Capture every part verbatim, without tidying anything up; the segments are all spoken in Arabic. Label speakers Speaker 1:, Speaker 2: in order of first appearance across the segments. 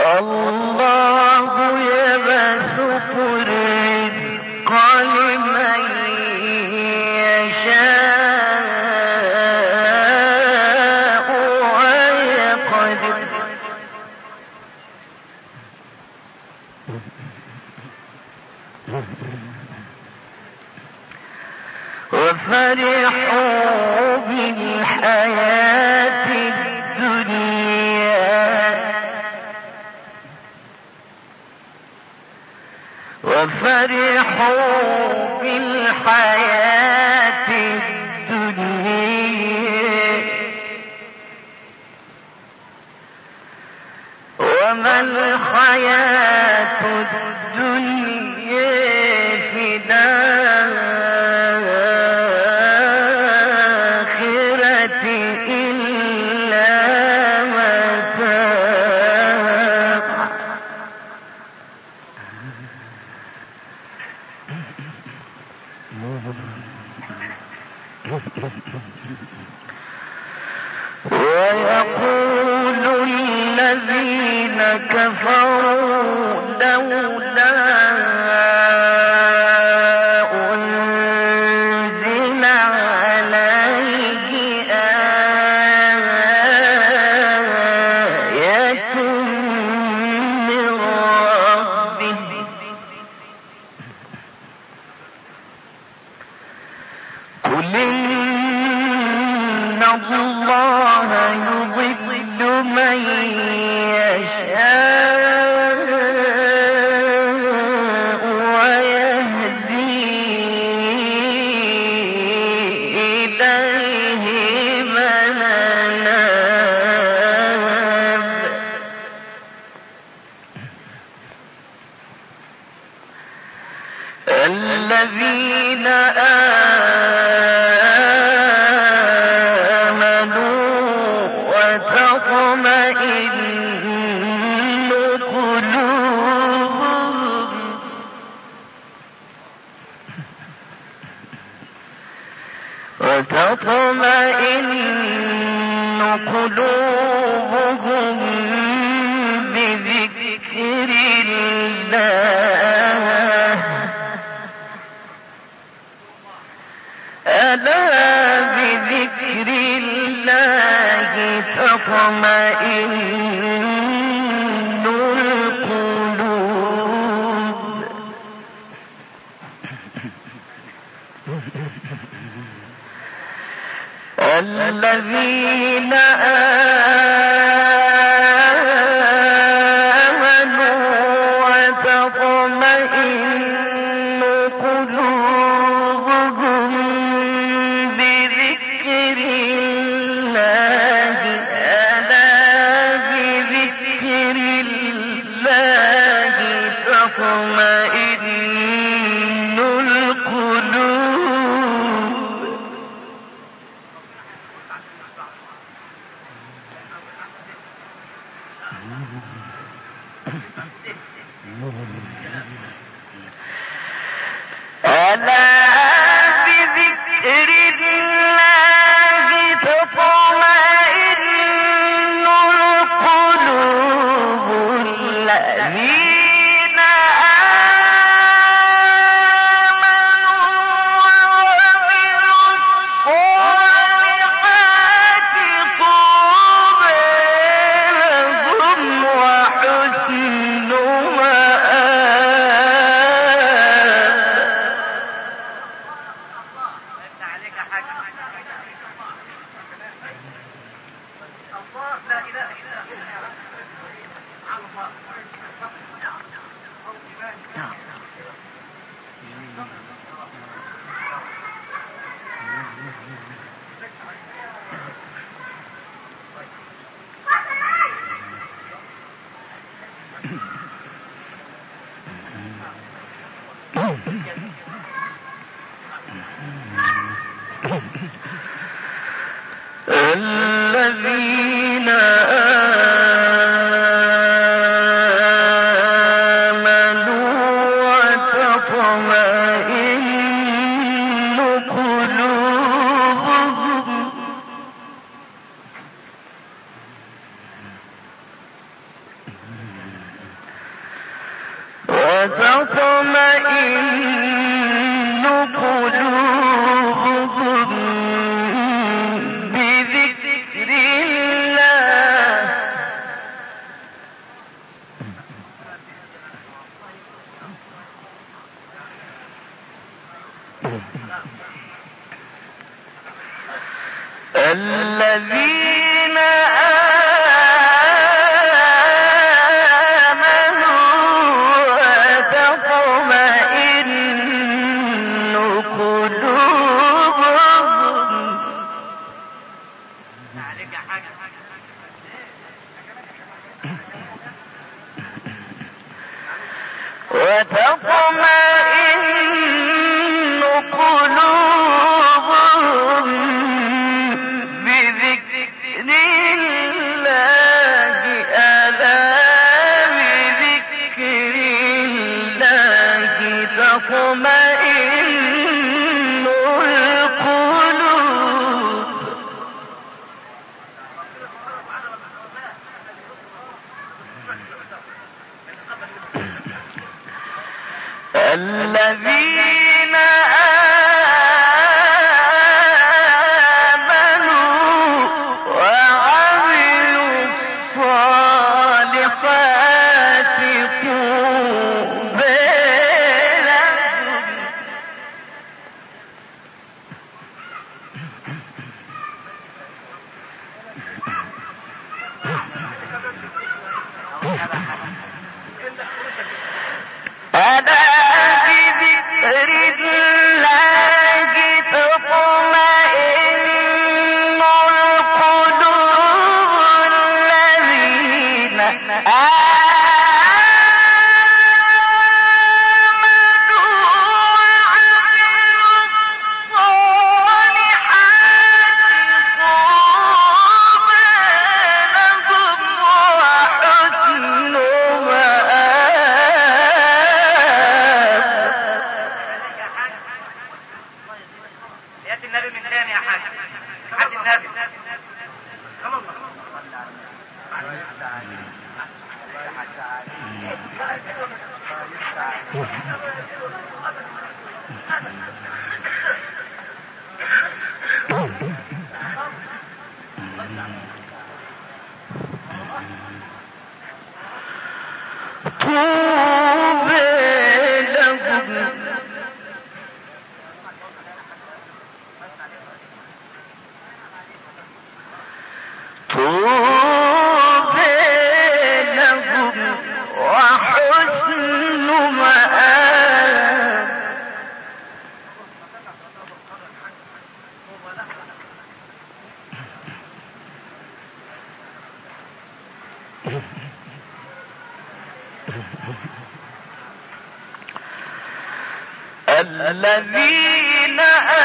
Speaker 1: الله يبسط الرزق لمن يشاء ويقدر وفرحوا بالحياة الدنيا وفرحوا بالحياة الدنيا وما الحياة الدنيا في الآخرة إلا متاع ويقول الذين كفروا لولا أنزل عليه آية من ربه قل إن الله يضل من يشاء ويهدي إليه من أناب الذين آمنوا وتطمئن قلوبهم وتطمئن قلوبهم بذكر الله ألا بذكر الله تطمئن القلوب الذين آمنوا وتطمئن قلوبهم بذكر الله ألا بذكر الله تطمئن القلوب ألا بذكر الله تطمئن القلوب الذين آمنوا وعملوا الصالحات طوبى لهم وحسن الذين آمنوا وتطمئن قلوبهم وتطمئن قلوبهم بذكر الله. الذين آمنوا وتطمئن قلوبهم وتطمئن قلوبهم بذكر الله. ألا بذكر الله تطمئن القلوب. الذين آمنوا وعملوا الصالحات طوبى لهم. ألا بذكر الله تطمئن القلوب. الذين آمنوا وعملوا الصالحات طوبى لهم وحسن مآب.
Speaker 2: النبي من ثاني يا حاج حاج النبي صلى الله
Speaker 1: طوبى لهم طوبى لهم وحسن مآب. الذين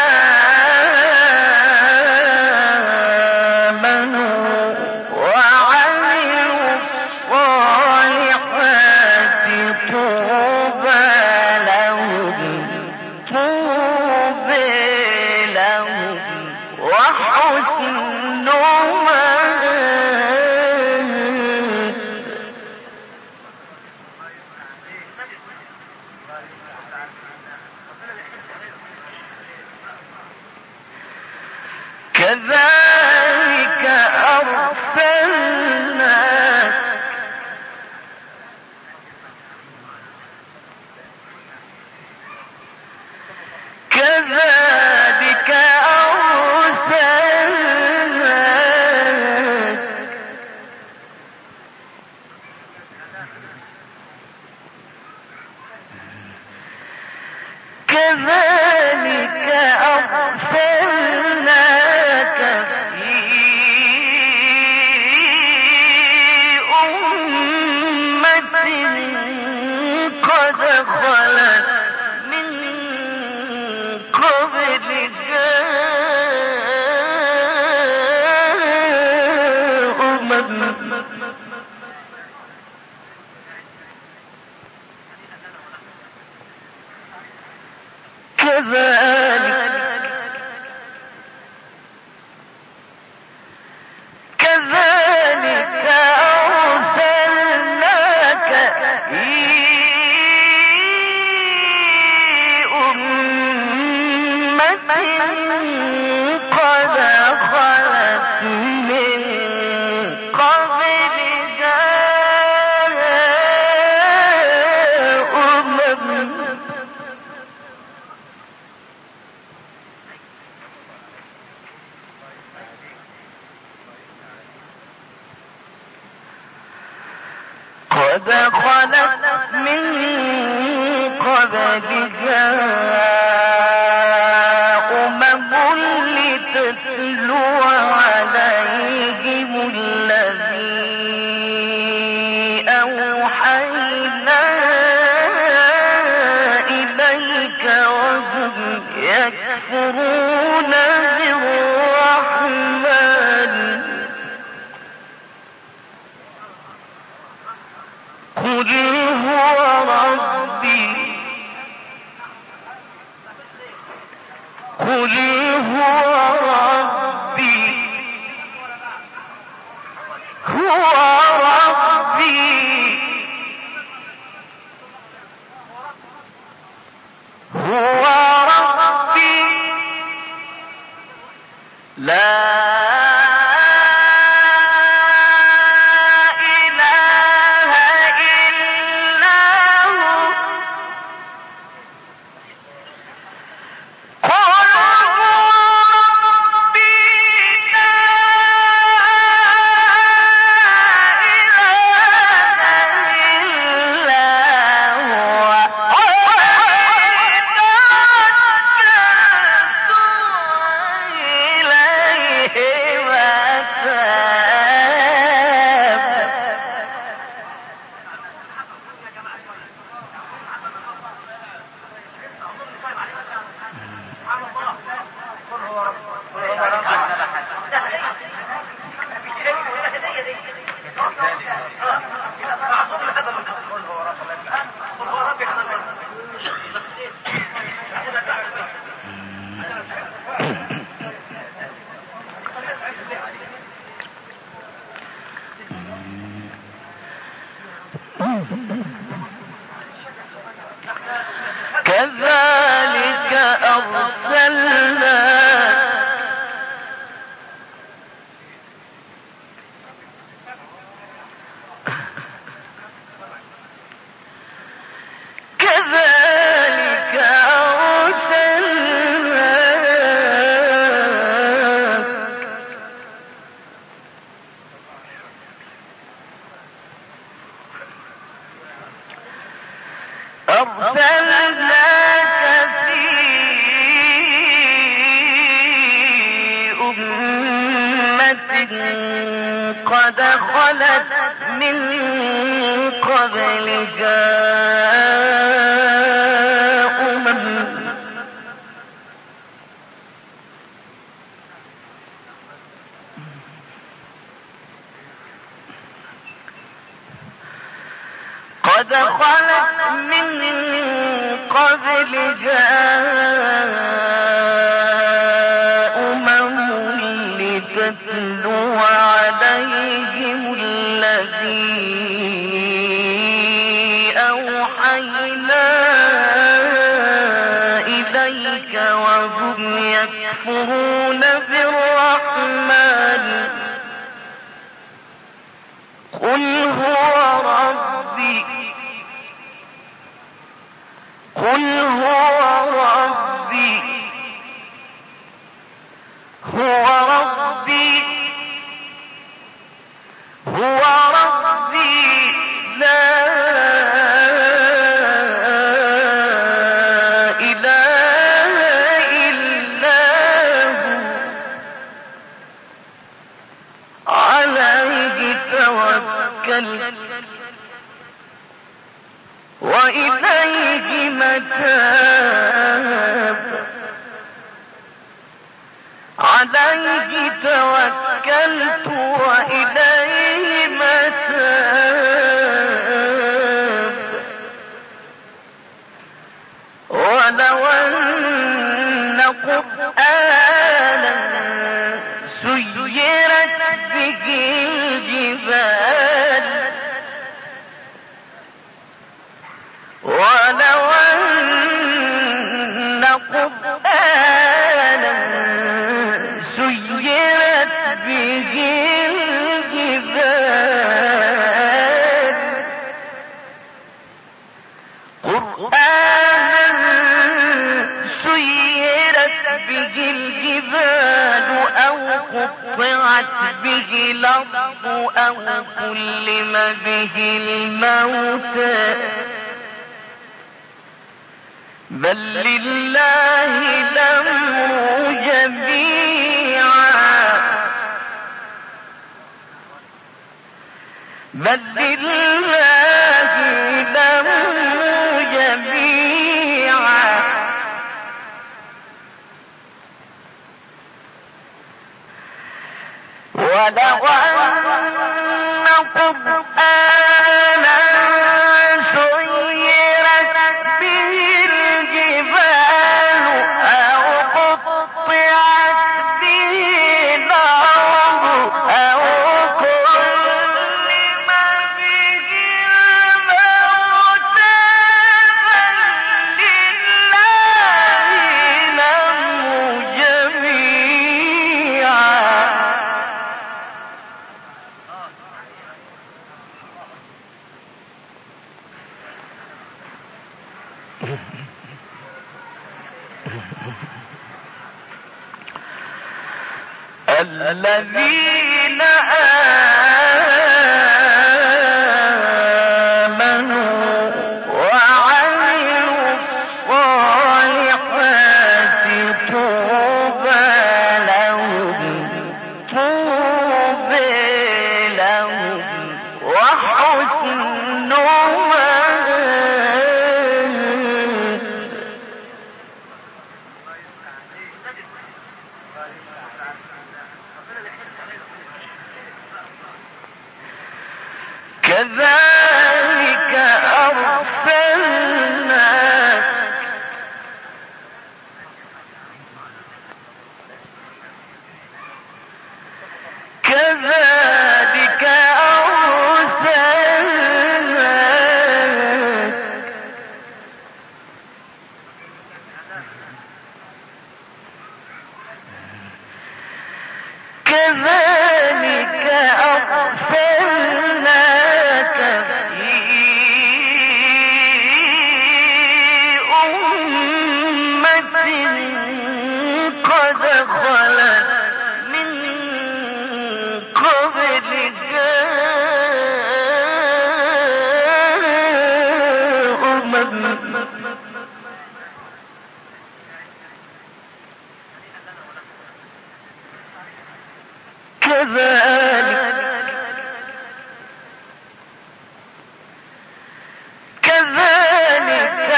Speaker 1: آمنوا وعملوا الصالحات طوبى لهم طوبى لهم وحسن مآب. قد خلت من قبلها أمم لتتلو عليهم الذي أوحينا إليك وهم يكفرون بالرحمن قل هو ربي قل هو ربي هو ربي هو ربي لا كذلك أرسلنا كذلك أرسلناك في أمة قد خلت من قبلها أمم قد خلت من قبلها أمم لتتلو عليهم الذي أوحينا إليك وهم يكفرون بالرحمن قل هو ربي قل هو ربي هو ربي هو ربي لا إله إلا هو عليه توكلت وإليه متاب عليه توكلت وإليه متاب ولو أن قرآنا سيرت به الجبال ولو أن قرآنا سيرت به الجبال أو كلم به الموتى بل لله الأمر جميعا بل لله الأمر جميعا ولو أن قرآنا سيرت به الجبال أو قطعت به الأرض أو كلم به الموتى بل لله الأمر جميعا الذين آمنوا وعملوا الصالحات طوبى لهم طوبى لهم وحسن مآب كذلك أرسلناك كذلك أرسلناك كذلك أرسلناك في أمة قد خلت من قبلها أمم كذلك كذلك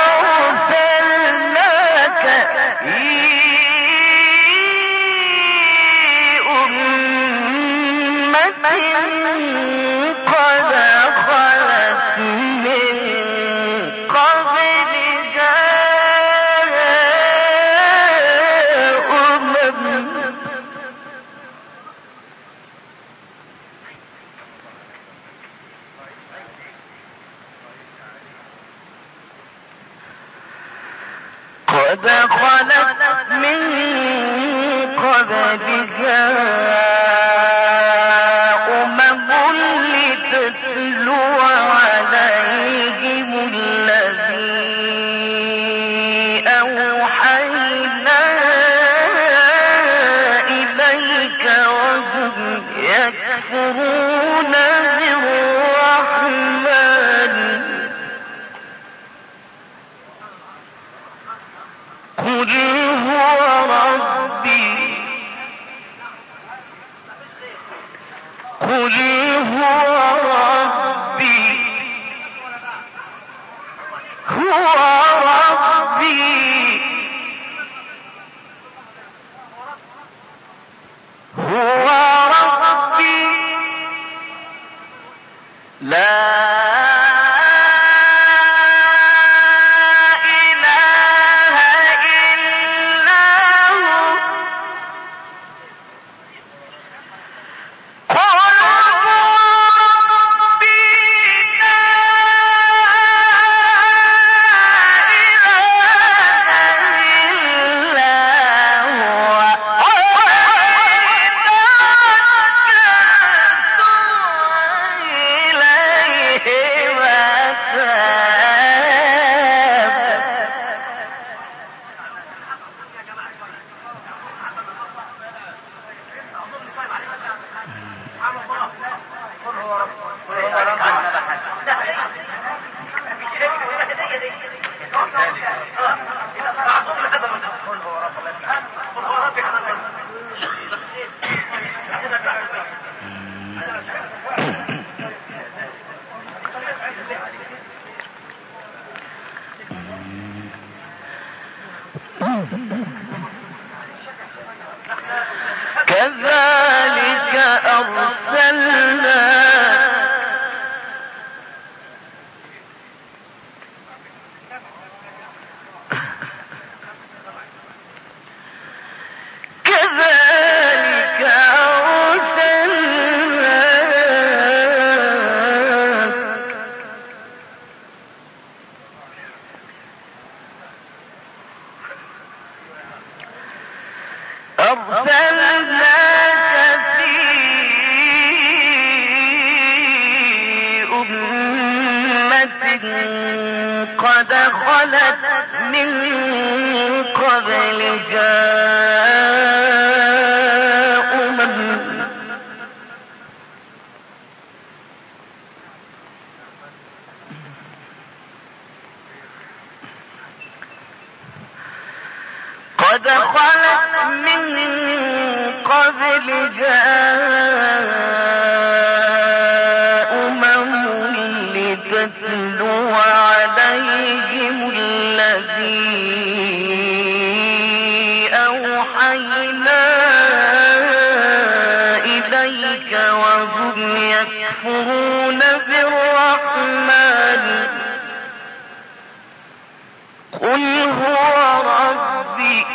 Speaker 1: أرسلناك في أمة قد خلت من قبلها أمم قد خلت من قبلها أمم لتتلو عليهم الذي أوحينا إليك وهم يكفرون بالرحمن قل هو ربي قل هو ربي هو ربي هو ربي لا Hey أمة قد خلت من قبلها أمم قد خلت من قبلها لتتلو عليهم الذي أوحينا إليك وهم يكفرون بالرحمن قل هو ربي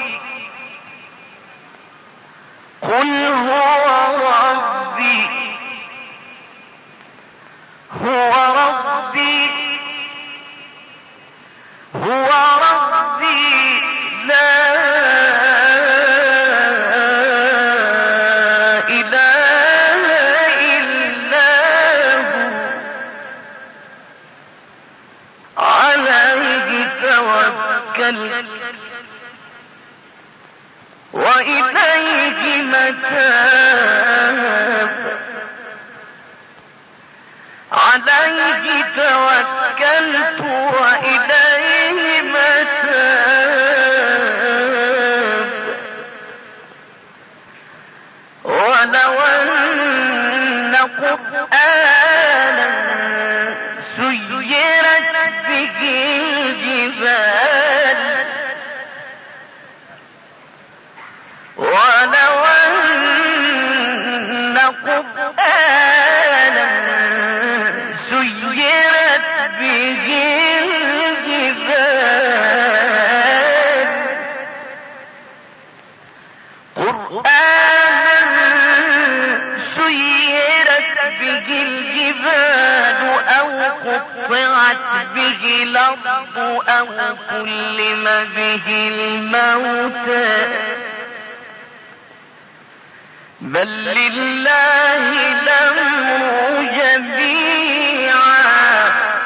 Speaker 1: قل هو ربي هو ربي هو ربي لا إله إلا هو عليه توكلت وإليه متاب عليه توكلت وإليه متاب ولو أن قرآنا سيرت به الجبال ولو أن قرآنا سيرت به الجبال قرآنا سيرت به الجبال أو قطعت به الأرض أو كلم به الموتى بل لله الأمر جميعا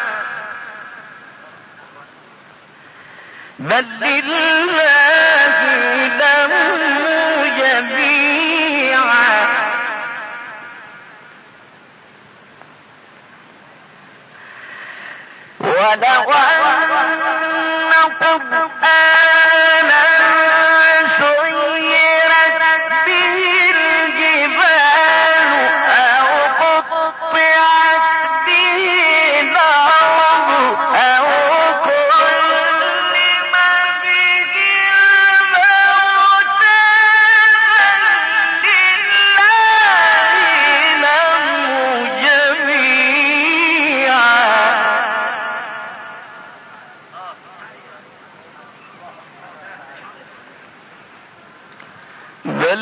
Speaker 1: بل لله الأمر جميعا ولو أن قرآنا سيرت به الجبال أو قطعت به الأرض أو كلم به الموتى بل لله الأمر جميعا بل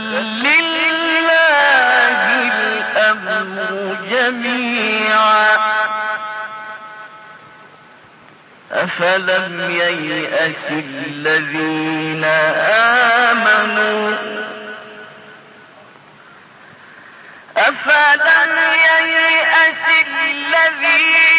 Speaker 1: لله الأمر جميعا أفلم ييأس الذين آمنوا أفلم ييأس الذين